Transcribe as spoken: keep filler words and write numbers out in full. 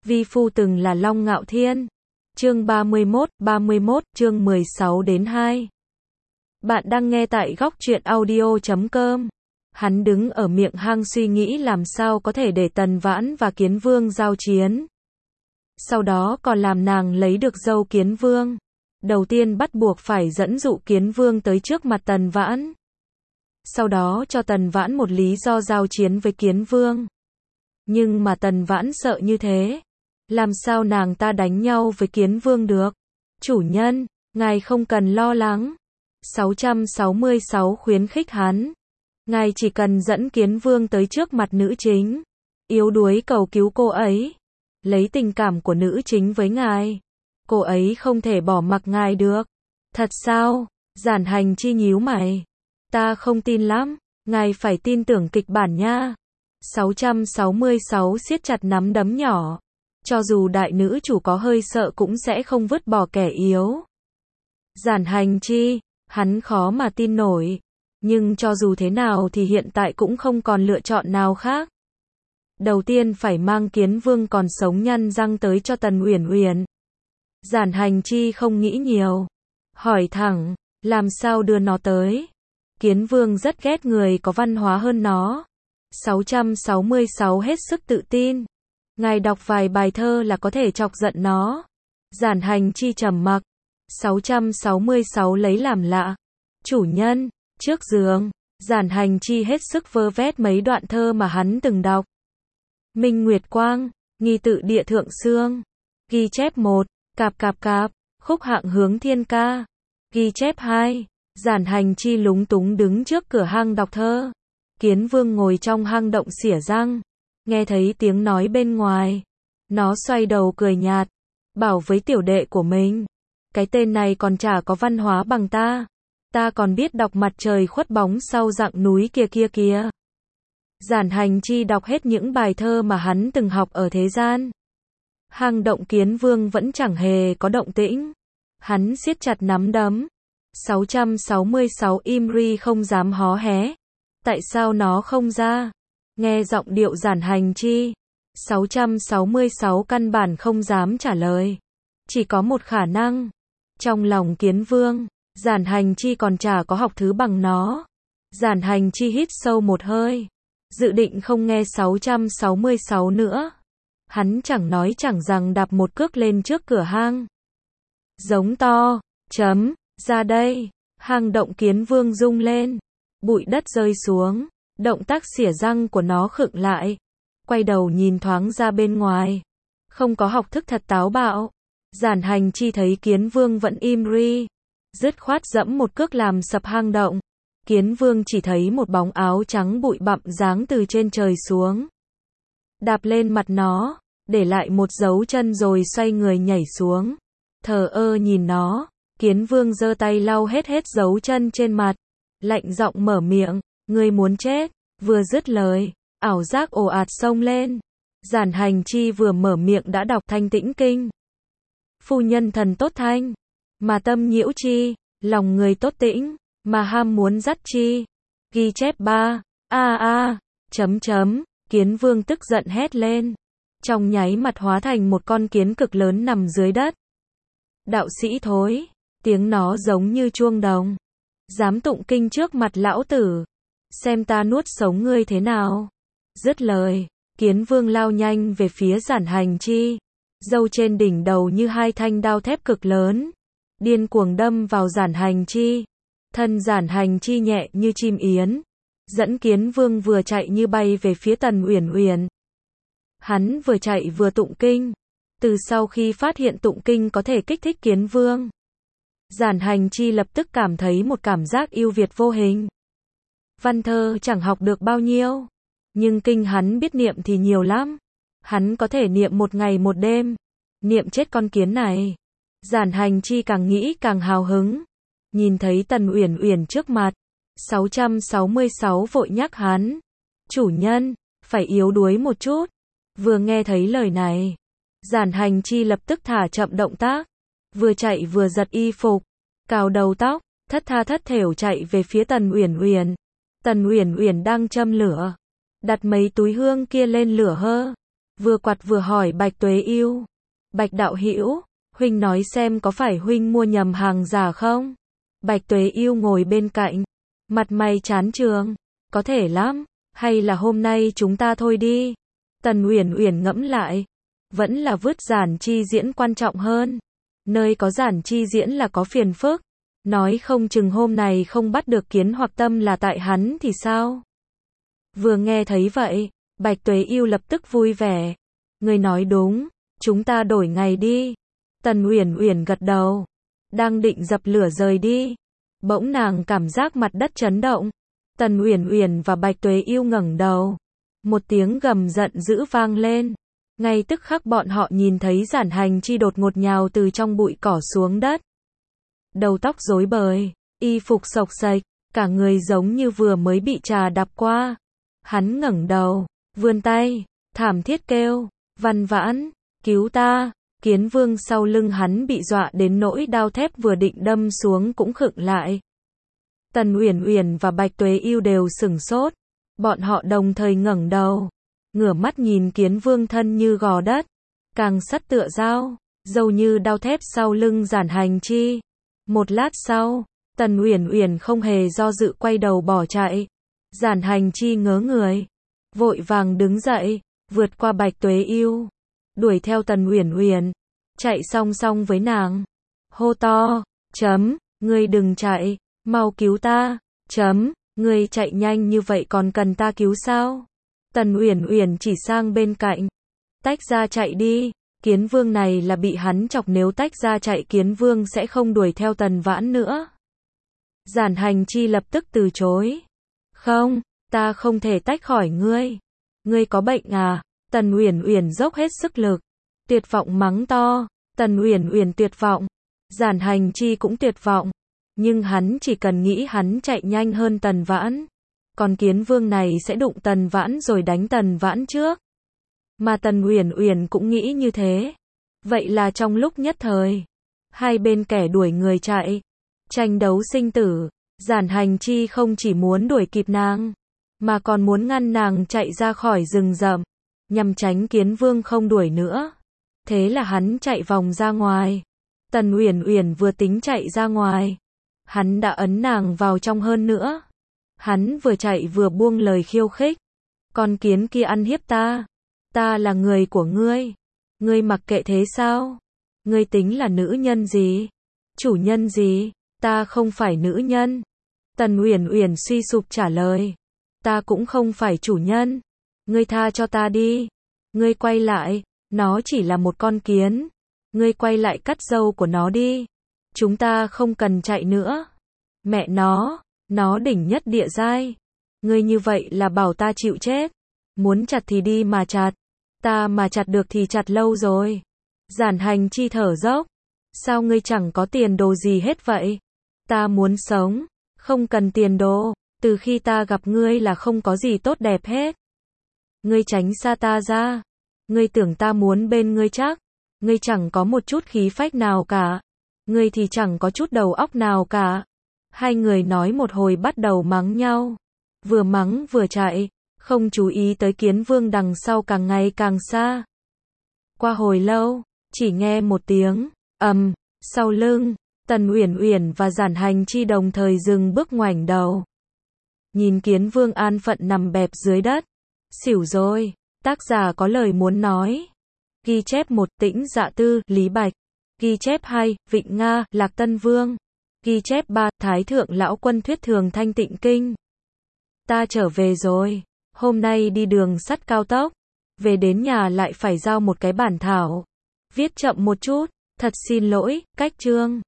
Vi phu từng là Long Ngạo Thiên. Chương ba mươi mốt, ba mươi mốt, chương mười sáu đến hai. Bạn đang nghe tại góc truyện audio chấm com. Hắn đứng ở miệng hang suy nghĩ làm sao có thể để Tần Vãn và Kiến Vương giao chiến. Sau đó còn làm nàng lấy được dâu Kiến Vương. Đầu tiên bắt buộc phải dẫn dụ Kiến Vương tới trước mặt Tần Vãn. Sau đó cho Tần Vãn một lý do giao chiến với Kiến Vương. Nhưng mà Tần Vãn sợ như thế. Làm sao nàng ta đánh nhau với Kiến Vương được? Chủ nhân, ngài không cần lo lắng. sáu trăm sáu mươi sáu khuyến khích hắn. Ngài chỉ cần dẫn Kiến Vương tới trước mặt nữ chính. Yếu đuối cầu cứu cô ấy. Lấy tình cảm của nữ chính với ngài. Cô ấy không thể bỏ mặc ngài được. Thật sao? Giản Hành Chi nhíu mày. Ta không tin lắm. Ngài phải tin tưởng kịch bản nha. sáu trăm sáu mươi sáu siết chặt nắm đấm nhỏ. Cho dù đại nữ chủ có hơi sợ cũng sẽ không vứt bỏ kẻ yếu. Giản Hành Chi, hắn khó mà tin nổi. Nhưng cho dù thế nào thì hiện tại cũng không còn lựa chọn nào khác. Đầu tiên phải mang Kiến Vương còn sống nhăn răng tới cho Tần Uyển Uyển. Giản Hành Chi không nghĩ nhiều. Hỏi thẳng, làm sao đưa nó tới? Kiến Vương rất ghét người có văn hóa hơn nó. sáu trăm sáu mươi sáu hết sức tự tin. Ngài đọc vài bài thơ là có thể chọc giận nó. Giản Hành Chi trầm mặc. sáu trăm sáu mươi sáu lấy làm lạ. Chủ nhân, trước giường. Giản Hành Chi hết sức vơ vét mấy đoạn thơ mà hắn từng đọc. Minh Nguyệt Quang, Nghi Tự Địa Thượng Xương. Ghi chép một, Cạp cạp cạp, khúc hạng hướng thiên ca. Ghi chép hai, Giản Hành Chi lúng túng đứng trước cửa hang đọc thơ. Kiến Vương ngồi trong hang động xỉa răng. Nghe thấy tiếng nói bên ngoài. Nó xoay đầu cười nhạt. Bảo với tiểu đệ của mình. Cái tên này còn chả có văn hóa bằng ta. Ta còn biết đọc mặt trời khuất bóng sau dặng núi kia kia kia. Giản Hành Chi đọc hết những bài thơ mà hắn từng học ở thế gian. Hang động Kiến Vương vẫn chẳng hề có động tĩnh. Hắn siết chặt nắm đấm. sáu trăm sáu mươi sáu im ri không dám hó hé. Tại sao nó không ra? Nghe giọng điệu Giản Hành Chi. sáu trăm sáu mươi sáu căn bản không dám trả lời. Chỉ có một khả năng. Trong lòng Kiến Vương, Giản Hành Chi còn chả có học thứ bằng nó. Giản Hành Chi hít sâu một hơi. Dự định không nghe sáu trăm sáu mươi sáu nữa. Hắn chẳng nói chẳng rằng đạp một cước lên trước cửa hang. Giống to, chấm, ra đây. Hang động Kiến Vương rung lên. Bụi đất rơi xuống. Động tác xỉa răng của nó khựng lại. Quay đầu nhìn thoáng ra bên ngoài. Không có học thức thật táo bạo. Giản Hành Chi thấy Kiến Vương vẫn im ri. Dứt khoát dẫm một cước làm sập hang động. Kiến Vương chỉ thấy một bóng áo trắng bụi bặm giáng từ trên trời xuống. Đạp lên mặt nó. Để lại một dấu chân rồi xoay người nhảy xuống. Thờ ơ nhìn nó. Kiến Vương giơ tay lau hết hết dấu chân trên mặt. Lạnh giọng mở miệng. Ngươi muốn chết. Vừa dứt lời. Ảo giác ồ ạt xông lên. Giản Hành Chi vừa mở miệng đã đọc Thanh Tĩnh Kinh. Phu nhân thần tốt thanh. Mà tâm nhiễu chi. Lòng người tốt tĩnh. Mà ham muốn dắt chi. Ghi chép ba. A a. Chấm chấm. Kiến Vương tức giận hét lên. Trong nháy mặt hóa thành một con kiến cực lớn nằm dưới đất. Đạo sĩ thối. Tiếng nó giống như chuông đồng. Dám tụng kinh trước mặt lão tử. Xem ta nuốt sống ngươi thế nào. Dứt lời. Kiến Vương lao nhanh về phía Giản Hành Chi. Râu trên đỉnh đầu như hai thanh đao thép cực lớn. Điên cuồng đâm vào Giản Hành Chi. Thân Giản Hành Chi nhẹ như chim yến. Dẫn Kiến Vương vừa chạy như bay về phía Tần Uyển Uyển. Hắn vừa chạy vừa tụng kinh. Từ sau khi phát hiện tụng kinh có thể kích thích Kiến Vương, Giản Hành Chi lập tức cảm thấy một cảm giác ưu việt vô hình. Văn thơ chẳng học được bao nhiêu. Nhưng kinh hắn biết niệm thì nhiều lắm. Hắn có thể niệm một ngày một đêm. Niệm chết con kiến này. Giản Hành Chi càng nghĩ càng hào hứng. Nhìn thấy Tần Uyển Uyển trước mặt. sáu trăm sáu mươi sáu vội nhắc hắn. Chủ nhân, phải yếu đuối một chút. Vừa nghe thấy lời này. Giản Hành Chi lập tức thả chậm động tác. Vừa chạy vừa giật y phục. Cào đầu tóc. Thất tha thất thểu chạy về phía Tần Uyển Uyển. Tần Uyển Uyển đang châm lửa. Đặt mấy túi hương kia lên lửa hơ. vừa quạt vừa hỏi Bạch Tuế Yêu. Bạch đạo hữu, huynh nói xem có phải huynh mua nhầm hàng giả không? Bạch Tuế Yêu ngồi bên cạnh, mặt mày chán trường, có thể lắm, hay là hôm nay chúng ta thôi đi. Tần Uyển Uyển ngẫm lại, vẫn là vứt giản chi diễn quan trọng hơn. Nơi có giản chi diễn là có phiền phức, nói không chừng hôm này không bắt được Kiến Hoặc Tâm là tại hắn thì sao? Vừa nghe thấy vậy, Bạch Tuế Yêu lập tức vui vẻ. Ngươi nói đúng, chúng ta đổi ngày đi. Tần Uyển Uyển gật đầu, đang định dập lửa rời đi, bỗng nàng cảm giác mặt đất chấn động. Tần Uyển Uyển và Bạch Tuế Yêu ngẩng đầu, một tiếng gầm giận dữ vang lên. Ngay tức khắc bọn họ nhìn thấy Giản Hành Chi đột ngột nhào từ trong bụi cỏ xuống đất. Đầu tóc rối bời, y phục xộc xệch, cả người giống như vừa mới bị trà đạp qua. Hắn ngẩng đầu, vươn tay, thảm thiết kêu, Văn Vãn, cứu ta. Kiến Vương sau lưng hắn bị dọa đến nỗi đao thép vừa định đâm xuống cũng khựng lại. Tần Uyển Uyển và Bạch Tuế Yêu đều sửng sốt, bọn họ đồng thời ngẩng đầu, ngửa mắt nhìn Kiến Vương thân như gò đất, càng sắt tựa dao, râu như đao thép sau lưng Giản Hành Chi. Một lát sau, Tần Uyển Uyển không hề do dự quay đầu bỏ chạy. Giản Hành Chi ngớ người, vội vàng đứng dậy, vượt qua Bạch Tuế Yêu, đuổi theo Tần Uyển Uyển, chạy song song với nàng, hô to, chấm, ngươi đừng chạy, mau cứu ta, chấm, ngươi chạy nhanh như vậy còn cần ta cứu sao? Tần Uyển Uyển chỉ sang bên cạnh, tách ra chạy đi. Kiến Vương này là bị hắn chọc, nếu tách ra chạy Kiến Vương sẽ không đuổi theo Tần Vãn nữa. Giản Hành Chi lập tức từ chối, không, ta không thể tách khỏi ngươi, ngươi có bệnh à? Tần Uyển Uyển dốc hết sức lực, tuyệt vọng mắng to. Tần Uyển Uyển tuyệt vọng, Giản Hành Chi cũng tuyệt vọng, nhưng hắn chỉ cần nghĩ hắn chạy nhanh hơn Tần Vãn, còn Kiến Vương này sẽ đụng Tần Vãn rồi đánh Tần Vãn trước. Mà Tần Uyển Uyển cũng nghĩ như thế. Vậy là trong lúc nhất thời, hai bên kẻ đuổi người chạy, tranh đấu sinh tử. Giản Hành Chi không chỉ muốn đuổi kịp nàng, mà còn muốn ngăn nàng chạy ra khỏi rừng rậm, nhằm tránh Kiến Vương không đuổi nữa. Thế là hắn chạy vòng ra ngoài. Tần Uyển Uyển vừa tính chạy ra ngoài, hắn đã ấn nàng vào trong hơn nữa. Hắn vừa chạy vừa buông lời khiêu khích. Con kiến kia ăn hiếp ta. Ta là người của ngươi. Ngươi mặc kệ thế sao? Ngươi tính là nữ nhân gì? Chủ nhân gì? Ta không phải nữ nhân. Tần Uyển Uyển suy sụp trả lời. Ta cũng không phải chủ nhân. Ngươi tha cho ta đi. Ngươi quay lại. Nó chỉ là một con kiến. Ngươi quay lại cắt râu của nó đi. Chúng ta không cần chạy nữa. Mẹ nó, nó đỉnh nhất địa giai. Ngươi như vậy là bảo ta chịu chết. Muốn chặt thì đi mà chặt. Ta mà chặt được thì chặt lâu rồi. Giản Hành Chi thở dốc. Sao ngươi chẳng có tiền đồ gì hết vậy? Ta muốn sống, không cần tiền đồ. Từ khi ta gặp ngươi là không có gì tốt đẹp hết. Ngươi tránh xa ta ra. Ngươi tưởng ta muốn bên ngươi chắc. Ngươi chẳng có một chút khí phách nào cả. Ngươi thì chẳng có chút đầu óc nào cả. Hai người nói một hồi bắt đầu mắng nhau. Vừa mắng vừa chạy, không chú ý tới Kiến Vương đằng sau càng ngày càng xa. Qua hồi lâu, chỉ nghe một tiếng ầm, sau lưng, Tần Uyển Uyển và Giản Hành Chi đồng thời dừng bước ngoảnh đầu. Nhìn Kiến Vương an phận nằm bẹp dưới đất. Xỉu rồi, tác giả có lời muốn nói. Ghi chép một, Tĩnh Dạ Tư, Lý Bạch. Ghi chép hai, Vịnh Nga, Lạc Tân Vương. Ghi chép ba, Thái Thượng Lão Quân thuyết thường Thanh Tịnh Kinh. Ta trở về rồi. Hôm nay đi đường sắt cao tốc. Về đến nhà lại phải giao một cái bản thảo. Viết chậm một chút. Thật xin lỗi, cách chương.